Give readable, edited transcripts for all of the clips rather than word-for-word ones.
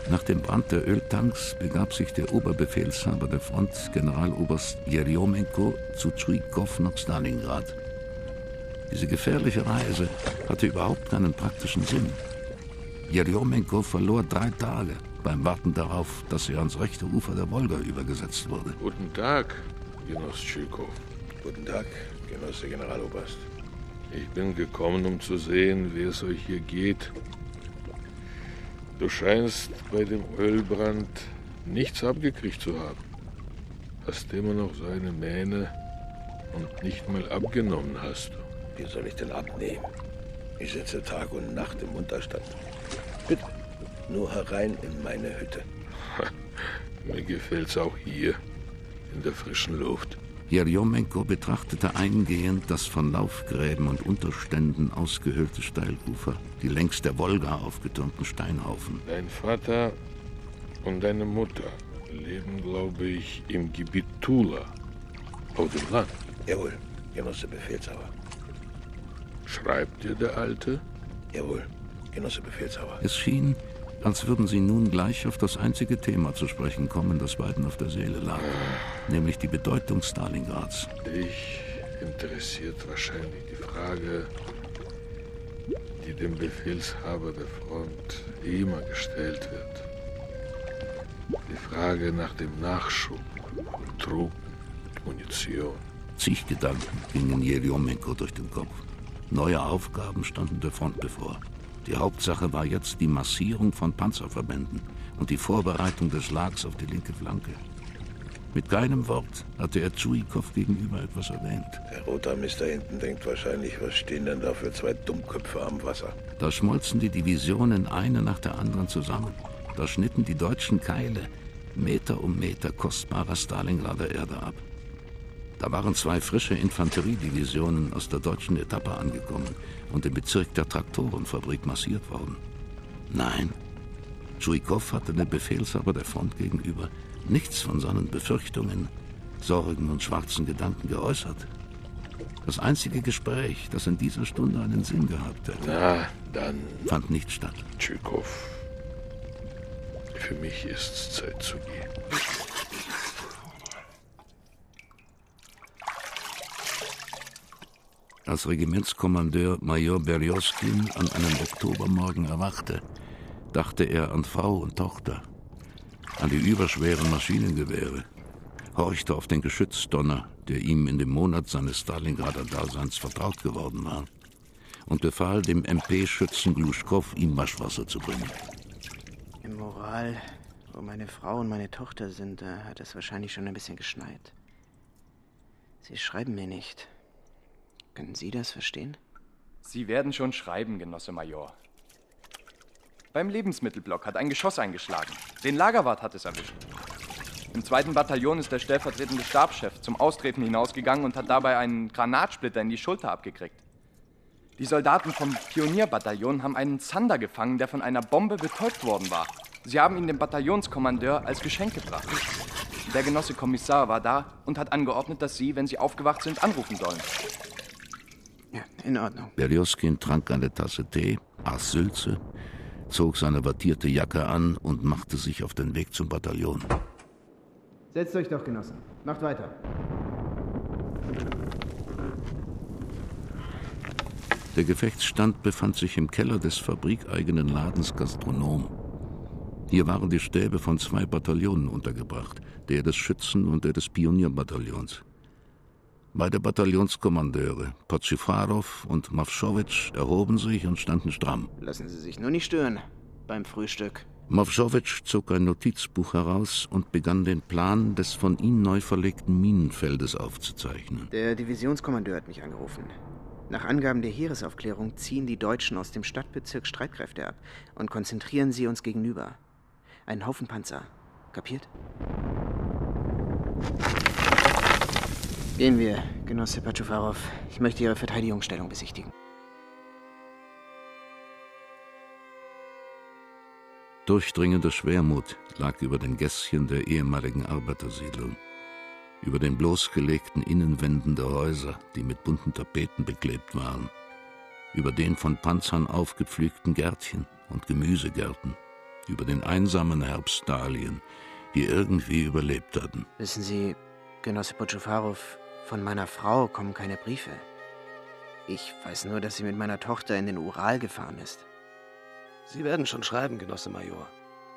Nach dem Brand der Öltanks begab sich der Oberbefehlshaber der Front, Generaloberst Jerjomenko, zu Tschujkow nach Stalingrad. Diese gefährliche Reise hatte überhaupt keinen praktischen Sinn. Jerjomenko verlor 3 Tage beim Warten darauf, dass er ans rechte Ufer der Wolga übergesetzt wurde. Guten Tag, Genoss Tschujkow. Guten Tag, Genosse Generaloberst. Ich bin gekommen, um zu sehen, wie es euch hier geht. Du scheinst bei dem Ölbrand nichts abgekriegt zu haben. Hast immer noch so eine Mähne und nicht mal abgenommen hast du. Wie soll ich denn abnehmen? Ich sitze Tag und Nacht im Unterstand. Bitte, nur herein in meine Hütte. Mir gefällt's auch hier, in der frischen Luft. Jerjomenko betrachtete eingehend das von Laufgräben und Unterständen ausgehöhlte Steilufer, die längs der Wolga aufgetürmten Steinhaufen. Dein Vater und deine Mutter leben, glaube ich, im Gebiet Tula, auf dem Land. Jawohl, Genosse Befehlshaber. Schreibt dir der Alte? Jawohl, Genosse Befehlshaber. Es schien, als würden sie nun gleich auf das einzige Thema zu sprechen kommen, das beiden auf der Seele lag, nämlich die Bedeutung Stalingrads. Dich interessiert wahrscheinlich die Frage, die dem Befehlshaber der Front immer gestellt wird. Die Frage nach dem Nachschub von Truppen und Munition. Zig Gedanken gingen Jerjomenko durch den Kopf. Neue Aufgaben standen der Front bevor. Die Hauptsache war jetzt die Massierung von Panzerverbänden und die Vorbereitung des Schlags auf die linke Flanke. Mit keinem Wort hatte er Tschujkow gegenüber etwas erwähnt. Der Rotarmist da hinten denkt wahrscheinlich, was stehen denn da für 2 Dummköpfe am Wasser? Da schmolzen die Divisionen eine nach der anderen zusammen. Da schnitten die deutschen Keile Meter um Meter kostbarer Stalingrader Erde ab. Da waren 2 frische Infanteriedivisionen aus der deutschen Etappe angekommen und im Bezirk der Traktorenfabrik massiert worden. Nein, Tschujkow hatte dem Befehlshaber der Front gegenüber nichts von seinen Befürchtungen, Sorgen und schwarzen Gedanken geäußert. Das einzige Gespräch, das in dieser Stunde einen Sinn gehabt hätte, Na, dann, fand nicht statt. Tschujkow, für mich ist's Zeit zu gehen. Als Regimentskommandeur Major Berjoskin an einem Oktobermorgen erwachte, dachte er an Frau und Tochter, an die überschweren Maschinengewehre, horchte auf den Geschützdonner, der ihm in dem Monat seines Stalingrader Daseins vertraut geworden war, und befahl dem MP-Schützen Gluschkow, ihm Waschwasser zu bringen. Im Moral, wo meine Frau und meine Tochter sind, da hat es wahrscheinlich schon ein bisschen geschneit. Sie schreiben mir nicht. Können Sie das verstehen? Sie werden schon schreiben, Genosse Major. Beim Lebensmittelblock hat ein Geschoss eingeschlagen. Den Lagerwart hat es erwischt. Im 2. Bataillon ist der stellvertretende Stabschef zum Austreten hinausgegangen und hat dabei einen Granatsplitter in die Schulter abgekriegt. Die Soldaten vom Pionierbataillon haben einen Zander gefangen, der von einer Bombe betäubt worden war. Sie haben ihn dem Bataillonskommandeur als Geschenk gebracht. Der Genosse Kommissar war da und hat angeordnet, dass Sie, wenn Sie aufgewacht sind, anrufen sollen. Ja, in Ordnung. Berjoskin trank eine Tasse Tee, aß Sülze, zog seine wattierte Jacke an und machte sich auf den Weg zum Bataillon. Setzt euch doch, Genossen. Macht weiter. Der Gefechtsstand befand sich im Keller des fabrikeigenen Ladens Gastronom. Hier waren die Stäbe von 2 Bataillonen untergebracht, der des Schützen- und der des Pionierbataillons. Beide Bataillonskommandeure, Podschifarow und Mawschowitsch, erhoben sich und standen stramm. Lassen Sie sich nur nicht stören beim Frühstück. Mawschowitsch zog ein Notizbuch heraus und begann den Plan des von ihm neu verlegten Minenfeldes aufzuzeichnen. Der Divisionskommandeur hat mich angerufen. Nach Angaben der Heeresaufklärung ziehen die Deutschen aus dem Stadtbezirk Streitkräfte ab und konzentrieren sie uns gegenüber. Ein Haufen Panzer. Kapiert? Gehen wir, Genosse Podschifarow. Ich möchte Ihre Verteidigungsstellung besichtigen. Durchdringender Schwermut lag über den Gässchen der ehemaligen Arbeitersiedlung, über den bloßgelegten Innenwänden der Häuser, die mit bunten Tapeten beklebt waren, über den von Panzern aufgepflügten Gärtchen und Gemüsegärten, über den einsamen Herbstalien, die irgendwie überlebt hatten. Wissen Sie, Genosse Potschufarow, von meiner Frau kommen keine Briefe. Ich weiß nur, dass sie mit meiner Tochter in den Ural gefahren ist. Sie werden schon schreiben, Genosse Major.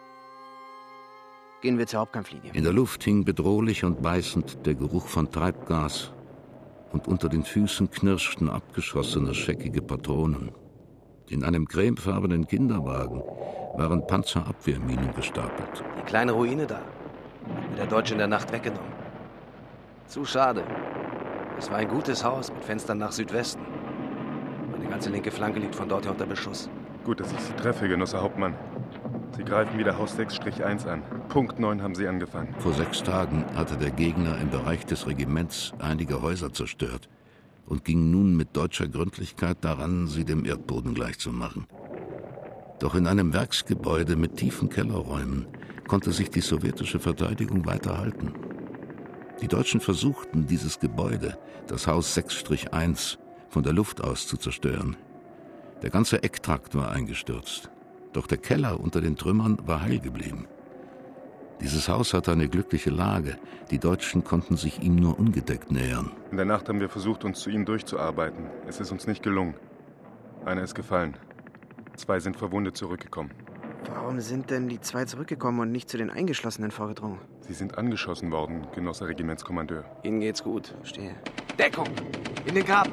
Gehen wir zur Hauptkampflinie. In der Luft hing bedrohlich und beißend der Geruch von Treibgas und unter den Füßen knirschten abgeschossene, scheckige Patronen. In einem cremefarbenen Kinderwagen waren Panzerabwehrminen gestapelt. Die kleine Ruine da hat mir der Deutsche in der Nacht weggenommen. Zu schade. Es war ein gutes Haus mit Fenstern nach Südwesten. Meine ganze linke Flanke liegt von dort her unter Beschuss. Gut, dass ich Sie treffe, Genosse Hauptmann. Sie greifen wieder Haus 6-1 an. Punkt 9 haben Sie angefangen. Vor 6 Tagen hatte der Gegner im Bereich des Regiments einige Häuser zerstört und ging nun mit deutscher Gründlichkeit daran, sie dem Erdboden gleichzumachen. Doch in einem Werksgebäude mit tiefen Kellerräumen konnte sich die sowjetische Verteidigung weiter halten. Die Deutschen versuchten, dieses Gebäude, das Haus 6-1, von der Luft aus zu zerstören. Der ganze Ecktrakt war eingestürzt. Doch der Keller unter den Trümmern war heil geblieben. Dieses Haus hatte eine glückliche Lage. Die Deutschen konnten sich ihm nur ungedeckt nähern. In der Nacht haben wir versucht, uns zu ihnen durchzuarbeiten. Es ist uns nicht gelungen. Einer ist gefallen. 2 sind verwundet zurückgekommen. Warum sind denn die 2 zurückgekommen und nicht zu den Eingeschlossenen vorgedrungen? Sie sind angeschossen worden, Genosse Regimentskommandeur. Ihnen geht's gut. Verstehe. Deckung! In den Graben!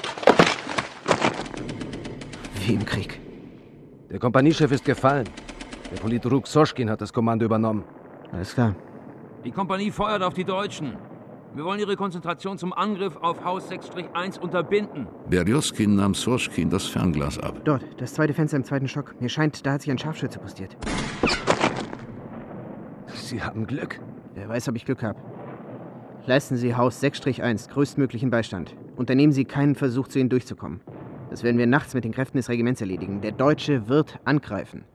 Wie im Krieg. Der Kompaniechef ist gefallen. Der Politruk Soschkin hat das Kommando übernommen. Alles klar. Die Kompanie feuert auf die Deutschen. Wir wollen ihre Konzentration zum Angriff auf Haus 6-1 unterbinden. Berjoskin nahm Soschkin das Fernglas ab. Dort, das zweite Fenster im 2. Stock. Mir scheint, da hat sich ein Scharfschütze postiert. Sie haben Glück. Wer weiß, ob ich Glück habe. Leisten Sie Haus 6-1 größtmöglichen Beistand. Unternehmen Sie keinen Versuch, zu Ihnen durchzukommen. Das werden wir nachts mit den Kräften des Regiments erledigen. Der Deutsche wird angreifen.